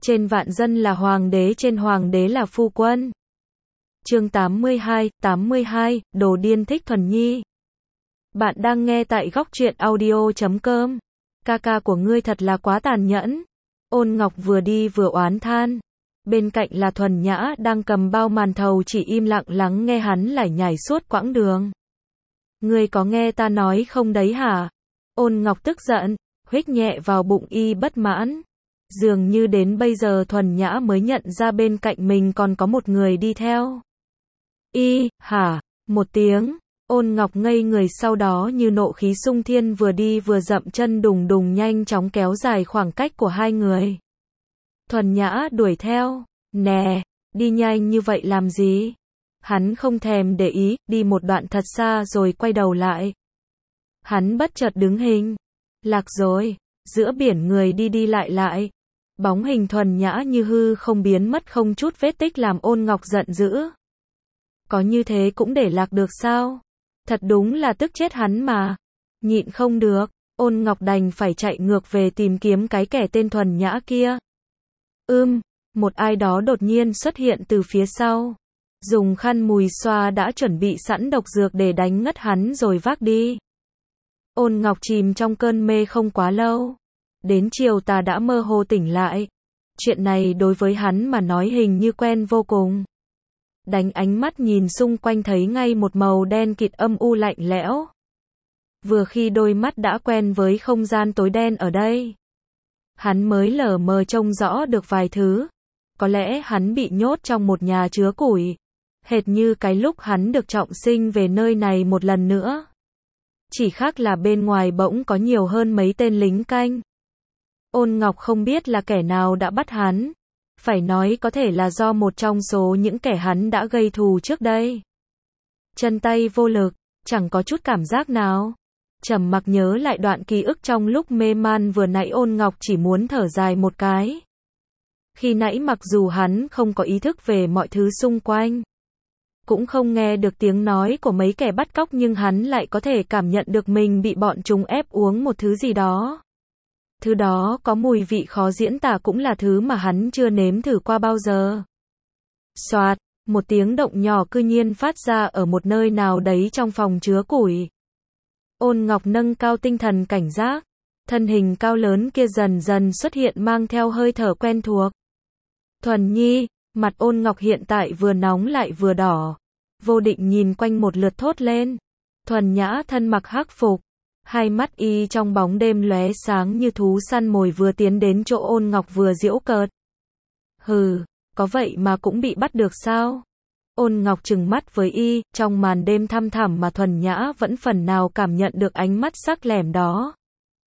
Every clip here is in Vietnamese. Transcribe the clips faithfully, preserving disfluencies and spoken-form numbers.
Trên vạn dân là hoàng đế, trên hoàng đế là phu quân. Chương tám mươi hai, tám mươi hai, đồ điên thích Thuần Nhi. Bạn đang nghe tại góc truyện audio chấm com. Ca ca của ngươi thật là quá tàn nhẫn. Ôn Ngọc vừa đi vừa oán than. Bên cạnh là Thuần Nhã đang cầm bao màn thầu chỉ im lặng lắng nghe hắn lải nhải suốt quãng đường. Ngươi có nghe ta nói không đấy hả? Ôn Ngọc tức giận, huých nhẹ vào bụng y bất mãn. Dường như đến bây giờ Thuần Nhã mới nhận ra bên cạnh mình còn có một người đi theo. Y, hả? Một tiếng, Ôn Ngọc ngây người, sau đó như nộ khí xung thiên vừa đi vừa dậm chân đùng đùng nhanh chóng kéo dài khoảng cách của hai người. Thuần Nhã đuổi theo, nè, đi nhanh như vậy làm gì? Hắn không thèm để ý, đi một đoạn thật xa rồi quay đầu lại. Hắn bất chợt đứng hình, lạc rồi, giữa biển người đi đi lại lại. Bóng hình Thuần Nhã như hư không biến mất không chút vết tích làm Ôn Ngọc giận dữ. Có như thế cũng để lạc được sao? Thật đúng là tức chết hắn mà. Nhịn không được, Ôn Ngọc đành phải chạy ngược về tìm kiếm cái kẻ tên Thuần Nhã kia. Ưm, một ai đó đột nhiên xuất hiện từ phía sau. Dùng khăn mùi xoa đã chuẩn bị sẵn độc dược để đánh ngất hắn rồi vác đi. Ôn Ngọc chìm trong cơn mê không quá lâu. Đến chiều tà đã mơ hồ tỉnh lại. Chuyện này đối với hắn mà nói hình như quen vô cùng. Đánh ánh mắt nhìn xung quanh thấy ngay một màu đen kịt âm u lạnh lẽo. Vừa khi đôi mắt đã quen với không gian tối đen ở đây, hắn mới lờ mờ trông rõ được vài thứ. Có lẽ hắn bị nhốt trong một nhà chứa củi, hệt như cái lúc hắn được trọng sinh về nơi này một lần nữa. Chỉ khác là bên ngoài bỗng có nhiều hơn mấy tên lính canh. Ôn Ngọc không biết là kẻ nào đã bắt hắn. Phải nói có thể là do một trong số những kẻ hắn đã gây thù trước đây. Chân tay vô lực, chẳng có chút cảm giác nào. Trầm mặc nhớ lại đoạn ký ức trong lúc mê man vừa nãy, Ôn Ngọc chỉ muốn thở dài một cái. Khi nãy mặc dù hắn không có ý thức về mọi thứ xung quanh, cũng không nghe được tiếng nói của mấy kẻ bắt cóc, nhưng hắn lại có thể cảm nhận được mình bị bọn chúng ép uống một thứ gì đó. Thứ đó có mùi vị khó diễn tả, cũng là thứ mà hắn chưa nếm thử qua bao giờ. Xoạt, một tiếng động nhỏ cư nhiên phát ra ở một nơi nào đấy trong phòng chứa củi. Ôn Ngọc nâng cao tinh thần cảnh giác. Thân hình cao lớn kia dần dần xuất hiện mang theo hơi thở quen thuộc. Thuần Nhi, mặt Ôn Ngọc hiện tại vừa nóng lại vừa đỏ. Vô định nhìn quanh một lượt thốt lên. Thuần Nhã thân mặc hắc phục. Hai mắt y trong bóng đêm lóe sáng như thú săn mồi vừa tiến đến chỗ Ôn Ngọc vừa giễu cợt. Hừ, có vậy mà cũng bị bắt được sao? Ôn Ngọc trừng mắt với y, trong màn đêm thăm thẳm mà Thuần Nhã vẫn phần nào cảm nhận được ánh mắt sắc lẻm đó.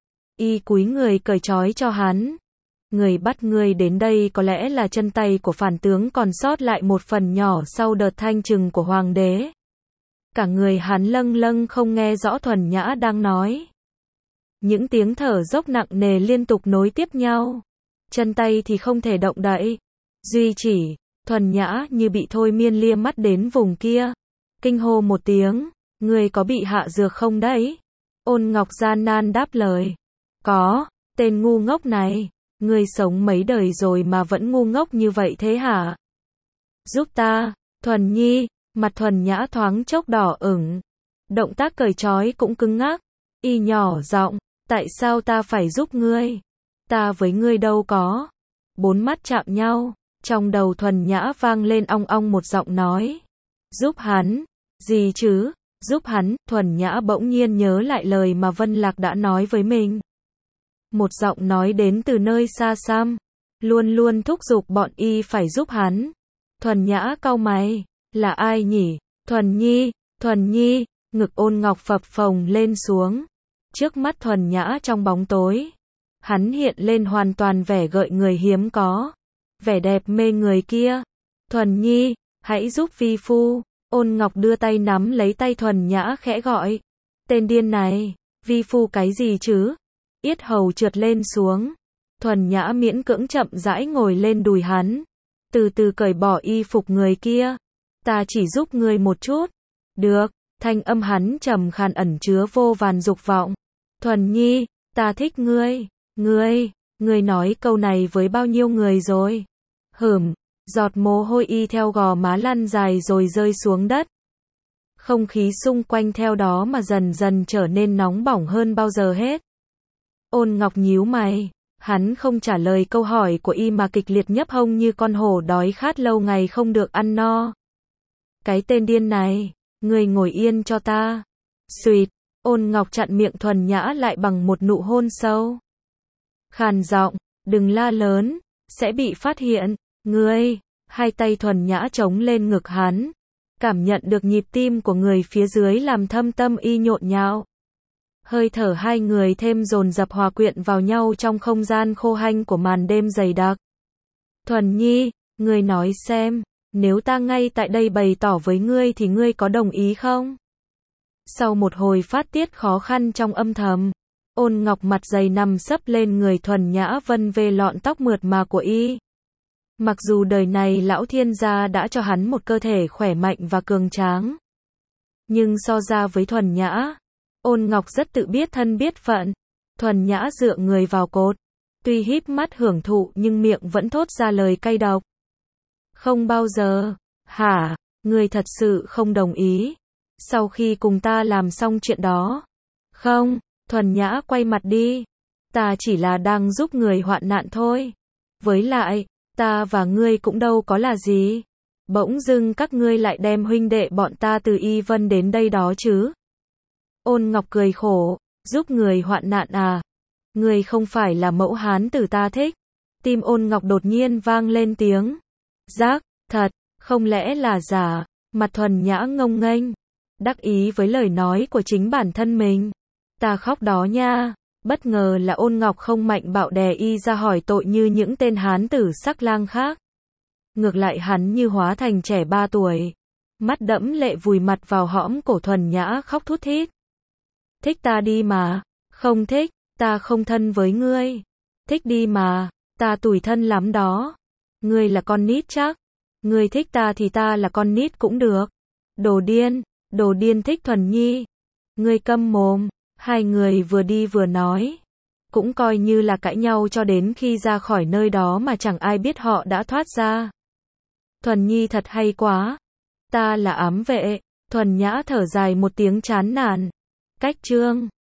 Y cúi người cởi trói cho hắn. Người bắt ngươi đến đây có lẽ là chân tay của phản tướng còn sót lại một phần nhỏ sau đợt thanh trừng của hoàng đế. Cả người hắn lâng lâng không nghe rõ Thuần Nhã đang nói. Những tiếng thở dốc nặng nề liên tục nối tiếp nhau. Chân tay thì không thể động đậy. Duy chỉ, Thuần Nhã như bị thôi miên lia mắt đến vùng kia. Kinh hô một tiếng, ngươi có bị hạ dược không đấy? Ôn Ngọc gian nan đáp lời. Có, tên ngu ngốc này. Ngươi sống mấy đời rồi mà vẫn ngu ngốc như vậy thế hả? Giúp ta, Thuần Nhi. Mặt Thuần Nhã thoáng chốc đỏ ửng. Động tác cởi trói cũng cứng ngắc. Y nhỏ giọng, tại sao ta phải giúp ngươi? Ta với ngươi đâu có. Bốn mắt chạm nhau. Trong đầu Thuần Nhã vang lên ong ong một giọng nói. Giúp hắn? Gì chứ? Giúp hắn? Thuần Nhã bỗng nhiên nhớ lại lời mà Vân Lạc đã nói với mình. Một giọng nói đến từ nơi xa xăm. Luôn luôn thúc giục bọn y phải giúp hắn. Thuần Nhã cau mày. Là ai nhỉ? Thuần Nhi, Thuần Nhi, ngực Ôn Ngọc phập phồng lên xuống. Trước mắt Thuần Nhã trong bóng tối, hắn hiện lên hoàn toàn vẻ gợi người hiếm có. Vẻ đẹp mê người kia. Thuần Nhi, hãy giúp vi phu. Ôn Ngọc đưa tay nắm lấy tay Thuần Nhã khẽ gọi. Tên điên này, vi phu cái gì chứ? Yết hầu trượt lên xuống. Thuần Nhã miễn cưỡng chậm rãi ngồi lên đùi hắn. Từ từ cởi bỏ y phục người kia. Ta chỉ giúp ngươi một chút. Được, thanh âm hắn trầm khàn ẩn chứa vô vàn dục vọng. Thuần Nhi, ta thích ngươi. Ngươi, Ngươi nói câu này với bao nhiêu người rồi? Hửm, giọt mồ hôi y theo gò má lăn dài rồi rơi xuống đất. Không khí xung quanh theo đó mà dần dần trở nên nóng bỏng hơn bao giờ hết. Ôn Ngọc nhíu mày, hắn không trả lời câu hỏi của y mà kịch liệt nhấp hông như con hổ đói khát lâu ngày không được ăn no. Cái tên điên này, ngươi ngồi yên cho ta. Xuyệt, Ôn Ngọc chặn miệng Thuần Nhã lại bằng một nụ hôn sâu. Khàn giọng, đừng la lớn, sẽ bị phát hiện. Ngươi, hai tay Thuần Nhã chống lên ngực hắn, cảm nhận được nhịp tim của người phía dưới làm thâm tâm y nhộn nhạo. Hơi thở hai người thêm dồn dập hòa quyện vào nhau trong không gian khô hanh của màn đêm dày đặc. Thuần Nhi, ngươi nói xem, nếu ta ngay tại đây bày tỏ với ngươi thì ngươi có đồng ý không? Sau một hồi phát tiết khó khăn trong âm thầm, Ôn Ngọc mặt dày nằm sấp lên người Thuần Nhã vân về lọn tóc mượt mà của y. Mặc dù đời này lão thiên gia đã cho hắn một cơ thể khỏe mạnh và cường tráng, nhưng so ra với Thuần Nhã, Ôn Ngọc rất tự biết thân biết phận. Thuần Nhã dựa người vào cột, tuy híp mắt hưởng thụ nhưng miệng vẫn thốt ra lời cay độc. Không bao giờ. Hả, ngươi thật sự không đồng ý? Sau khi cùng ta làm xong chuyện đó? Không, Thuần Nhã quay mặt đi. Ta chỉ là đang giúp người hoạn nạn thôi. Với lại, ta và ngươi cũng đâu có là gì. Bỗng dưng các ngươi lại đem huynh đệ bọn ta từ Y Vân đến đây đó chứ? Ôn Ngọc cười khổ, giúp người hoạn nạn à? Ngươi không phải là mẫu hán tử ta thích. Tim Ôn Ngọc đột nhiên vang lên tiếng giác, thật, không lẽ là giả? Mặt Thuần Nhã ngông nghênh, đắc ý với lời nói của chính bản thân mình. Ta khóc đó nha. Bất ngờ là Ôn Ngọc không mạnh bạo đè y ra hỏi tội như những tên hán tử sắc lang khác. Ngược lại hắn như hóa thành trẻ ba tuổi, mắt đẫm lệ vùi mặt vào hõm cổ Thuần Nhã khóc thút thít. Thích ta đi mà. Không thích, ta không thân với ngươi. Thích đi mà, ta tủi thân lắm đó. Ngươi là con nít chắc. Ngươi thích ta thì ta là con nít cũng được. Đồ điên, đồ điên thích Thuần Nhi. Ngươi câm mồm. Hai người vừa đi vừa nói, cũng coi như là cãi nhau cho đến khi ra khỏi nơi đó mà chẳng ai biết họ đã thoát ra. Thuần Nhi thật hay quá. Ta là ám vệ. Thuần Nhã thở dài một tiếng chán nản. Cách chương